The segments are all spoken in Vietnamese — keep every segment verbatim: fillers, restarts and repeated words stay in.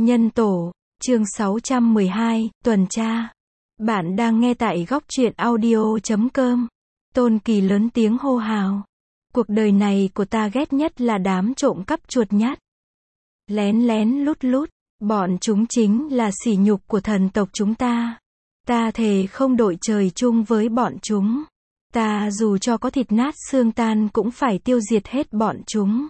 Nhân tổ, chương sáu trăm mười hai, tuần tra. Bạn đang nghe tại góc truyện audio chấm com. Tôn Kỳ lớn tiếng hô hào. Cuộc đời này của ta ghét nhất là đám trộm cắp chuột nhắt. Lén lén lút lút, bọn chúng chính là sỉ nhục của thần tộc chúng ta. Ta thề không đội trời chung với bọn chúng. Ta dù cho có thịt nát xương tan cũng phải tiêu diệt hết bọn chúng.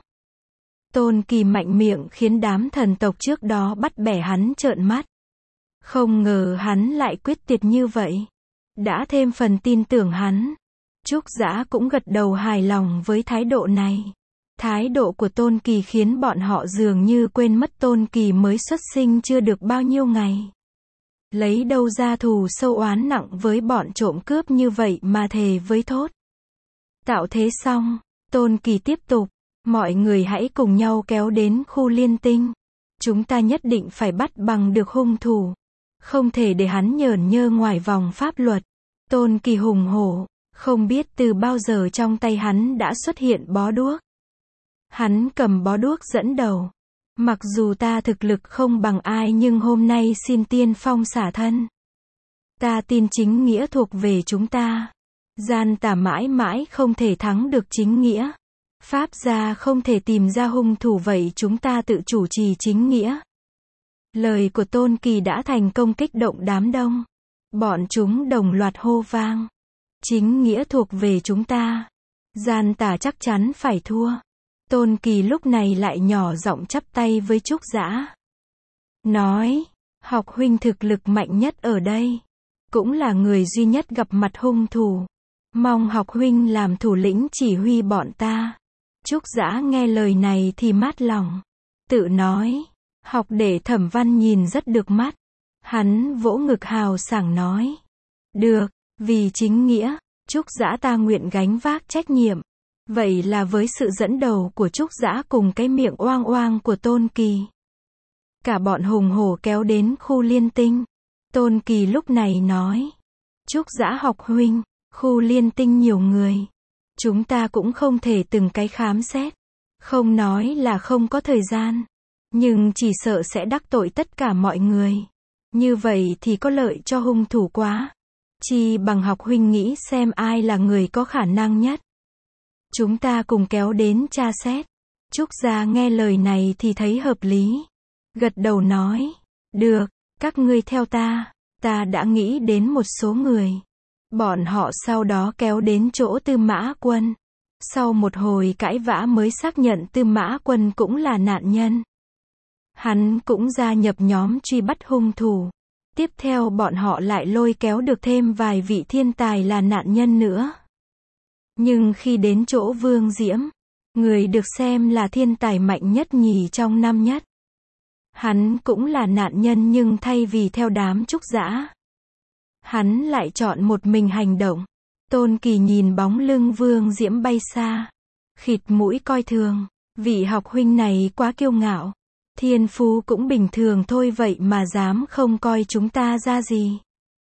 Tôn Kỳ mạnh miệng khiến đám thần tộc trước đó bắt bẻ hắn trợn mắt. Không ngờ hắn lại quyết tuyệt như vậy. Đã thêm phần tin tưởng hắn. Trúc Dã cũng gật đầu hài lòng với thái độ này. Thái độ của Tôn Kỳ khiến bọn họ dường như quên mất Tôn Kỳ mới xuất sinh chưa được bao nhiêu ngày. Lấy đâu ra thù sâu oán nặng với bọn trộm cướp như vậy mà thề với thốt. Tạo thế xong, Tôn Kỳ tiếp tục. Mọi người hãy cùng nhau kéo đến khu liên tinh. Chúng ta nhất định phải bắt bằng được hung thủ. Không thể để hắn nhởn nhơ ngoài vòng pháp luật. Tôn Kỳ hùng hổ. Không biết từ bao giờ trong tay hắn đã xuất hiện bó đuốc. Hắn cầm bó đuốc dẫn đầu. Mặc dù ta thực lực không bằng ai nhưng hôm nay xin tiên phong xả thân. Ta tin chính nghĩa thuộc về chúng ta. Gian tà mãi mãi không thể thắng được chính nghĩa. Pháp gia không thể tìm ra hung thủ, vậy chúng ta tự chủ trì chính nghĩa. Lời của Tôn Kỳ đã thành công kích động đám đông. Bọn chúng đồng loạt hô vang. Chính nghĩa thuộc về chúng ta. Gian tà chắc chắn phải thua. Tôn Kỳ lúc này lại nhỏ giọng chắp tay với Trúc Dã. Nói, học huynh thực lực mạnh nhất ở đây. Cũng là người duy nhất gặp mặt hung thủ. Mong học huynh làm thủ lĩnh chỉ huy bọn ta. Trúc Dã nghe lời này thì mát lòng. Tự nói, học đệ Thẩm Văn nhìn rất được mắt. Hắn vỗ ngực hào sảng nói. Được, vì chính nghĩa, Trúc Dã ta nguyện gánh vác trách nhiệm. Vậy là với sự dẫn đầu của Trúc Dã cùng cái miệng oang oang của Tôn Kỳ. Cả bọn hùng hổ kéo đến khu liên tinh. Tôn Kỳ lúc này nói. Trúc Dã học huynh, khu liên tinh nhiều người. Chúng ta cũng không thể từng cái khám xét. Không nói là không có thời gian. Nhưng chỉ sợ sẽ đắc tội tất cả mọi người. Như vậy thì có lợi cho hung thủ quá. Chi bằng học huynh nghĩ xem ai là người có khả năng nhất. Chúng ta cùng kéo đến tra xét. Trúc Gia nghe lời này thì thấy hợp lý. Gật đầu nói. Được, các ngươi theo ta. Ta đã nghĩ đến một số người. Bọn họ sau đó kéo đến chỗ Tư Mã Quân. Sau một hồi cãi vã mới xác nhận Tư Mã Quân cũng là nạn nhân. Hắn cũng gia nhập nhóm truy bắt hung thủ. Tiếp theo bọn họ lại lôi kéo được thêm vài vị thiên tài là nạn nhân nữa. Nhưng khi đến chỗ Vương Diễm, người được xem là thiên tài mạnh nhất nhì trong năm nhất. Hắn cũng là nạn nhân nhưng thay vì theo đám Trúc Dã, hắn lại chọn một mình hành động. Tôn Kỳ nhìn bóng lưng Vương Diễm bay xa. Khịt mũi coi thường. Vị học huynh này quá kiêu ngạo. Thiên phú cũng bình thường thôi vậy mà dám không coi chúng ta ra gì.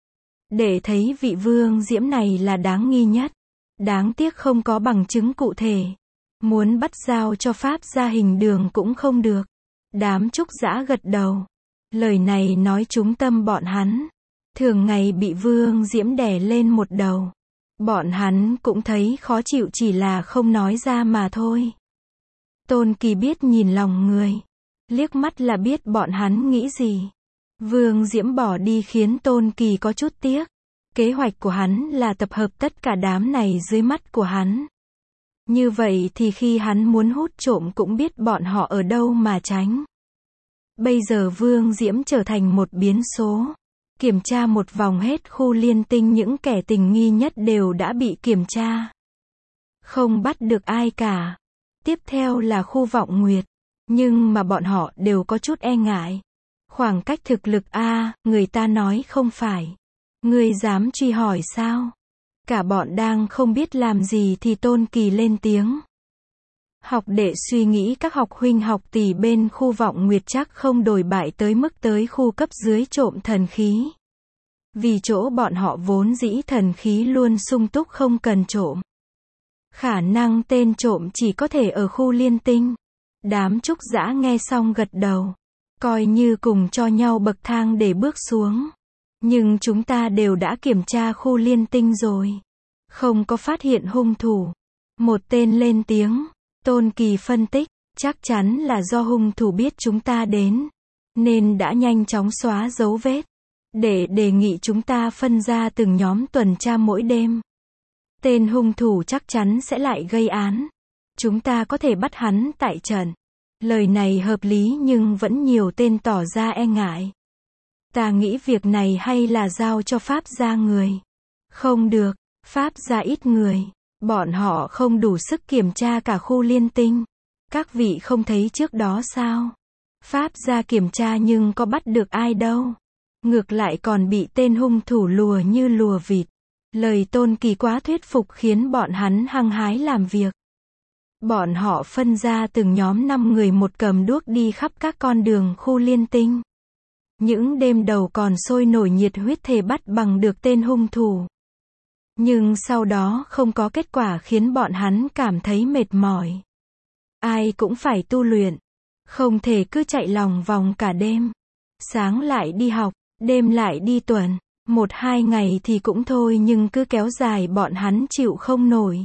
Để thấy vị Vương Diễm này là đáng nghi nhất. Đáng tiếc không có bằng chứng cụ thể. Muốn bắt giao cho Pháp gia Hình Đường cũng không được. Đám Trúc Dã gật đầu. Lời này nói trúng tâm bọn hắn. Thường ngày bị Vương Diễm đè lên một đầu. Bọn hắn cũng thấy khó chịu chỉ là không nói ra mà thôi. Tôn Kỳ biết nhìn lòng người. Liếc mắt là biết bọn hắn nghĩ gì. Vương Diễm bỏ đi khiến Tôn Kỳ có chút tiếc. Kế hoạch của hắn là tập hợp tất cả đám này dưới mắt của hắn. Như vậy thì khi hắn muốn hút trộm cũng biết bọn họ ở đâu mà tránh. Bây giờ Vương Diễm trở thành một biến số. Kiểm tra một vòng hết khu liên tinh, những kẻ tình nghi nhất đều đã bị kiểm tra. Không bắt được ai cả. Tiếp theo là khu Vọng Nguyệt. Nhưng mà bọn họ đều có chút e ngại. Khoảng cách thực lực a, người ta nói không phải. Ngươi dám truy hỏi sao? Cả bọn đang không biết làm gì thì Tôn Kỳ lên tiếng. Học đệ suy nghĩ các học huynh học tỷ bên khu Vọng Nguyệt chắc không đổi bại tới mức tới khu cấp dưới trộm thần khí. Vì chỗ bọn họ vốn dĩ thần khí luôn sung túc không cần trộm. Khả năng tên trộm chỉ có thể ở khu liên tinh. Đám Trúc Dã nghe xong gật đầu. coi như cùng cho nhau bậc thang để bước xuống. Nhưng chúng ta đều đã kiểm tra khu liên tinh rồi. Không có phát hiện hung thủ. Một tên lên tiếng. Tôn Kỳ phân tích, chắc chắn là do hung thủ biết chúng ta đến, nên đã nhanh chóng xóa dấu vết, để đề nghị chúng ta phân ra từng nhóm tuần tra mỗi đêm. Tên hung thủ chắc chắn sẽ lại gây án. Chúng ta có thể bắt hắn tại trận. Lời này hợp lý nhưng vẫn nhiều tên tỏ ra e ngại. Ta nghĩ việc này hay là giao cho Pháp gia người. Không được, Pháp gia ít người. Bọn họ không đủ sức kiểm tra cả khu liên tinh. Các vị không thấy trước đó sao? Pháp gia kiểm tra nhưng có bắt được ai đâu. Ngược lại còn bị tên hung thủ lùa như lùa vịt. Lời Tôn Kỳ quá thuyết phục khiến bọn hắn hăng hái làm việc. Bọn họ phân ra từng nhóm năm người một cầm đuốc đi khắp các con đường khu liên tinh. Những đêm đầu còn sôi nổi nhiệt huyết thề bắt bằng được tên hung thủ. Nhưng sau đó không có kết quả khiến bọn hắn cảm thấy mệt mỏi. Ai cũng phải tu luyện. Không thể cứ chạy lòng vòng cả đêm. Sáng lại đi học, đêm lại đi tuần. Một hai ngày thì cũng thôi nhưng cứ kéo dài bọn hắn chịu không nổi.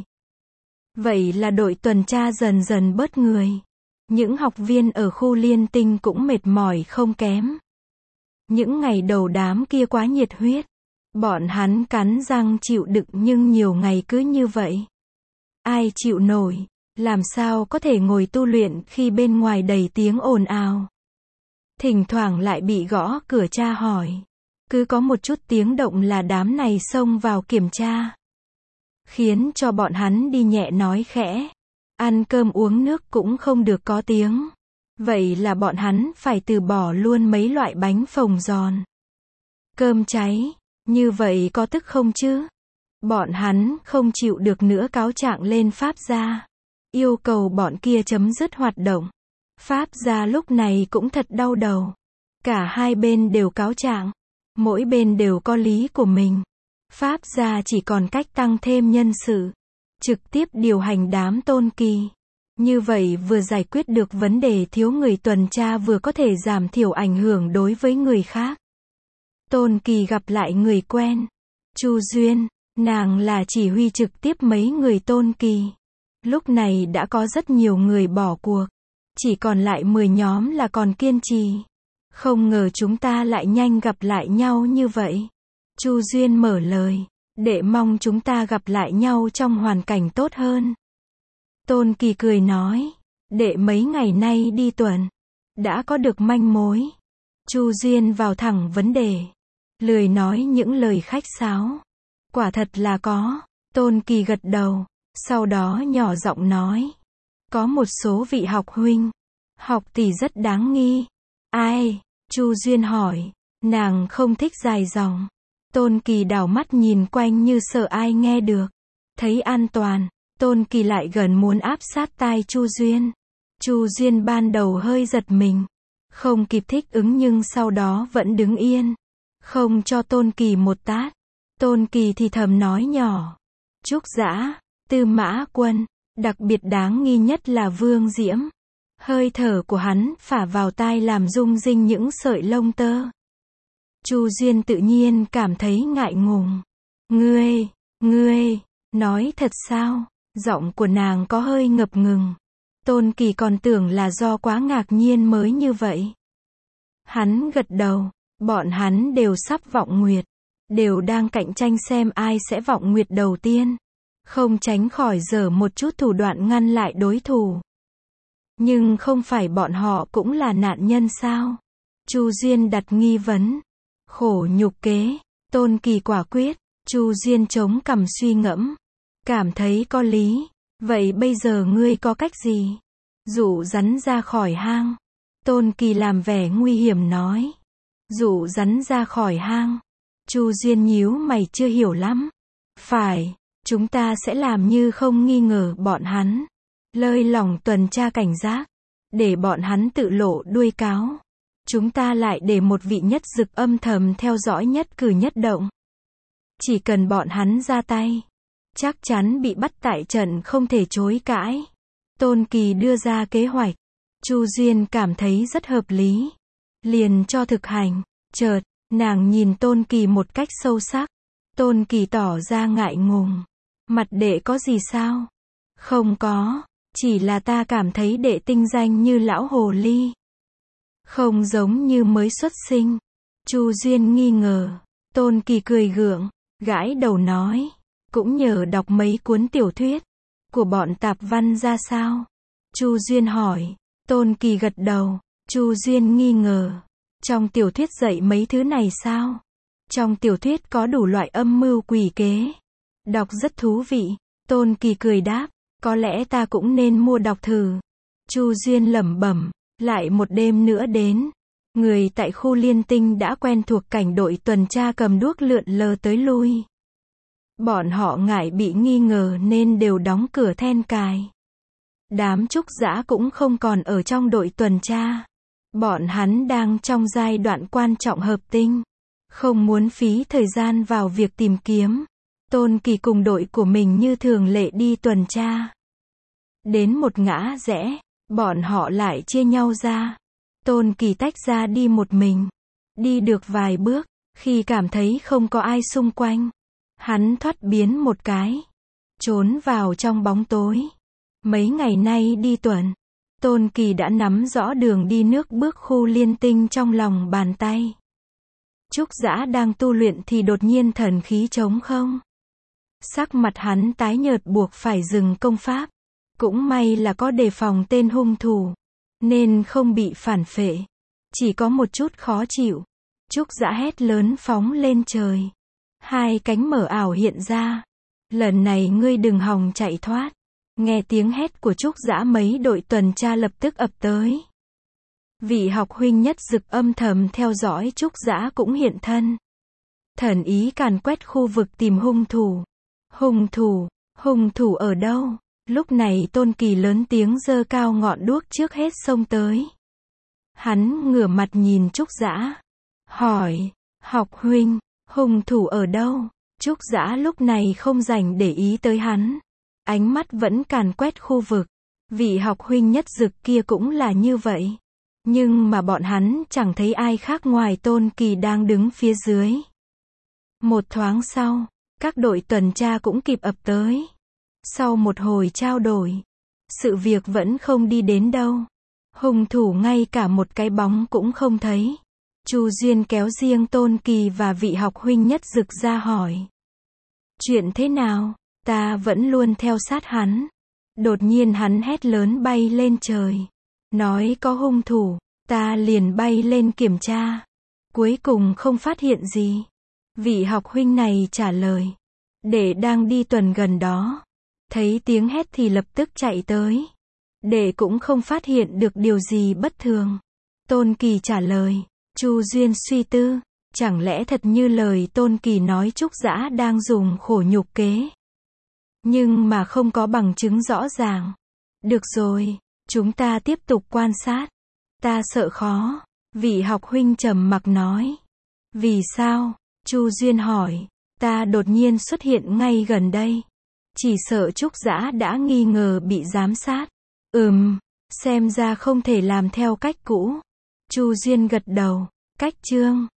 Vậy là đội tuần tra dần dần bớt người. Những học viên ở khu liên tinh cũng mệt mỏi không kém. Những ngày đầu đám kia quá nhiệt huyết. Bọn hắn cắn răng chịu đựng nhưng nhiều ngày cứ như vậy. Ai chịu nổi, làm sao có thể ngồi tu luyện khi bên ngoài đầy tiếng ồn ào. Thỉnh thoảng lại bị gõ cửa tra hỏi. Cứ có một chút tiếng động là đám này xông vào kiểm tra. Khiến cho bọn hắn đi nhẹ nói khẽ. Ăn cơm uống nước cũng không được có tiếng. Vậy là bọn hắn phải từ bỏ luôn mấy loại bánh phồng giòn. Cơm cháy. Như vậy có tức không chứ? Bọn hắn không chịu được nữa cáo trạng lên Pháp gia. Yêu cầu bọn kia chấm dứt hoạt động. Pháp gia lúc này cũng thật đau đầu. Cả hai bên đều cáo trạng. Mỗi bên đều có lý của mình. Pháp gia chỉ còn cách tăng thêm nhân sự. Trực tiếp điều hành đám Tôn Kỳ. Như vậy vừa giải quyết được vấn đề thiếu người tuần tra vừa có thể giảm thiểu ảnh hưởng đối với người khác. Tôn Kỳ gặp lại người quen. Chu Duyên, nàng là chỉ huy trực tiếp mấy người Tôn Kỳ. Lúc này đã có rất nhiều người bỏ cuộc. Chỉ còn lại mười nhóm là còn kiên trì. Không ngờ chúng ta lại nhanh gặp lại nhau như vậy. Chu Duyên mở lời. Đệ mong chúng ta gặp lại nhau trong hoàn cảnh tốt hơn. Tôn Kỳ cười nói. Đệ mấy ngày nay đi tuần. Đã có được manh mối. Chu Duyên vào thẳng vấn đề. Lười nói những lời khách sáo. Quả thật là có. Tôn Kỳ gật đầu. Sau đó nhỏ giọng nói. Có một số vị học huynh. Học tỷ rất đáng nghi. Ai? Chu Duyên hỏi. Nàng không thích dài dòng. Tôn Kỳ đảo mắt nhìn quanh như sợ ai nghe được. Thấy an toàn. Tôn Kỳ lại gần muốn áp sát tai Chu Duyên. Chu Duyên ban đầu hơi giật mình. Không kịp thích ứng nhưng sau đó vẫn đứng yên. Không cho Tôn Kỳ một tát. Tôn Kỳ thì thầm nói nhỏ. Trúc Dã, Tư Mã Quân, đặc biệt đáng nghi nhất là Vương Diễm. Hơi thở của hắn phả vào tai làm rung rinh những sợi lông tơ. Chu Duyên tự nhiên cảm thấy ngại ngùng. Ngươi, ngươi, nói thật sao? Giọng của nàng có hơi ngập ngừng. Tôn Kỳ còn tưởng là do quá ngạc nhiên mới như vậy. Hắn gật đầu. Bọn hắn đều sắp vọng nguyệt. Đều đang cạnh tranh xem ai sẽ vọng nguyệt đầu tiên. Không tránh khỏi giở một chút thủ đoạn ngăn lại đối thủ. Nhưng không phải bọn họ cũng là nạn nhân sao? Chu Duyên đặt nghi vấn. Khổ nhục kế. Tôn Kỳ quả quyết. Chu Duyên chống cằm suy ngẫm. Cảm thấy có lý. Vậy bây giờ ngươi có cách gì? Dụ rắn ra khỏi hang. Tôn Kỳ làm vẻ nguy hiểm nói. Dụ rắn ra khỏi hang. Chu Duyên nhíu mày chưa hiểu lắm. Phải, chúng ta sẽ làm như không nghi ngờ bọn hắn. Lơi lỏng tuần tra cảnh giác. Để bọn hắn tự lộ đuôi cáo. Chúng ta lại để một vị nhất dực âm thầm theo dõi nhất cử nhất động. Chỉ cần bọn hắn ra tay. Chắc chắn bị bắt tại trận không thể chối cãi. Tôn Kỳ đưa ra kế hoạch. Chu Duyên cảm thấy rất hợp lý. liền cho thực hành. Chợt, nàng nhìn Tôn Kỳ một cách sâu sắc. Tôn Kỳ tỏ ra ngại ngùng. Mặt đệ có gì sao? Không có, chỉ là ta cảm thấy đệ tinh danh như lão hồ ly. Không giống như mới xuất sinh. Chu Duyên nghi ngờ. Tôn Kỳ cười gượng, gãi đầu nói. Cũng nhờ đọc mấy cuốn tiểu thuyết của bọn tạp văn ra sao? Chu Duyên hỏi. Tôn Kỳ gật đầu. Chu Duyên nghi ngờ. Trong tiểu thuyết dạy mấy thứ này sao? Trong tiểu thuyết có đủ loại âm mưu quỷ kế. Đọc rất thú vị. Tôn Kỳ cười đáp. Có lẽ ta cũng nên mua đọc thử. Chu Duyên lẩm bẩm. Lại một đêm nữa đến. Người tại khu Liên Tinh đã quen thuộc cảnh đội tuần tra cầm đuốc lượn lờ tới lui. Bọn họ ngại bị nghi ngờ nên đều đóng cửa then cài. Đám Trúc Dã cũng không còn ở trong đội tuần tra. Bọn hắn đang trong giai đoạn quan trọng hợp tinh. Không muốn phí thời gian vào việc tìm kiếm. Tôn Kỳ cùng đội của mình như thường lệ đi tuần tra. Đến một ngã rẽ, bọn họ lại chia nhau ra. Tôn Kỳ tách ra đi một mình. Đi được vài bước, khi cảm thấy không có ai xung quanh, hắn thoát biến một cái, trốn vào trong bóng tối. Mấy ngày nay đi tuần, Tôn Kỳ đã nắm rõ đường đi nước bước khu Liên Tinh trong lòng bàn tay. Trúc Dã đang tu luyện thì đột nhiên thần khí trống không. Sắc mặt hắn tái nhợt buộc phải dừng công pháp. Cũng may là có đề phòng tên hung thủ, nên không bị phản phệ. Chỉ có một chút khó chịu. Trúc Dã hét lớn phóng lên trời. Hai cánh mở ảo hiện ra. Lần này ngươi đừng hòng chạy thoát. Nghe tiếng hét của Trúc Dã, mấy đội tuần tra lập tức ập tới. Vị học huynh Nhất Dực âm thầm theo dõi Trúc Dã cũng hiện thân. Thần ý càn quét khu vực tìm hung thủ. Hung thủ, hung thủ ở đâu? Lúc này Tôn Kỳ lớn tiếng giơ cao ngọn đuốc trước hết xông tới. Hắn ngửa mặt nhìn Trúc Dã, hỏi, học huynh, hung thủ ở đâu? Trúc Dã lúc này không dành để ý tới hắn. Ánh mắt vẫn càn quét khu vực. Vị học huynh Nhất Dực kia cũng là như vậy. Nhưng mà bọn hắn chẳng thấy ai khác ngoài Tôn Kỳ đang đứng phía dưới. Một thoáng sau, các đội tuần tra cũng kịp ập tới. Sau một hồi trao đổi, sự việc vẫn không đi đến đâu. Hung thủ ngay cả một cái bóng cũng không thấy. Chu Duyên kéo riêng Tôn Kỳ và vị học huynh Nhất Dực ra hỏi. Chuyện thế nào? Ta vẫn luôn theo sát hắn. Đột nhiên hắn hét lớn bay lên trời. Nói có hung thủ, ta liền bay lên kiểm tra. Cuối cùng không phát hiện gì. Vị học huynh này trả lời. Đệ đang đi tuần gần đó. Thấy tiếng hét thì lập tức chạy tới. Đệ cũng không phát hiện được điều gì bất thường. Tôn Kỳ trả lời. Chu Duyên suy tư. Chẳng lẽ thật như lời Tôn Kỳ nói Trúc Dã đang dùng khổ nhục kế? Nhưng mà không có bằng chứng rõ ràng. Được rồi, chúng ta tiếp tục quan sát. Ta sợ khó. Vị học huynh trầm mặc nói. Vì sao? Chu Duyên hỏi. Ta đột nhiên xuất hiện ngay gần đây. Chỉ sợ Trúc Dã đã nghi ngờ bị giám sát. Ừm, xem ra không thể làm theo cách cũ. Chu Duyên gật đầu. Cách chương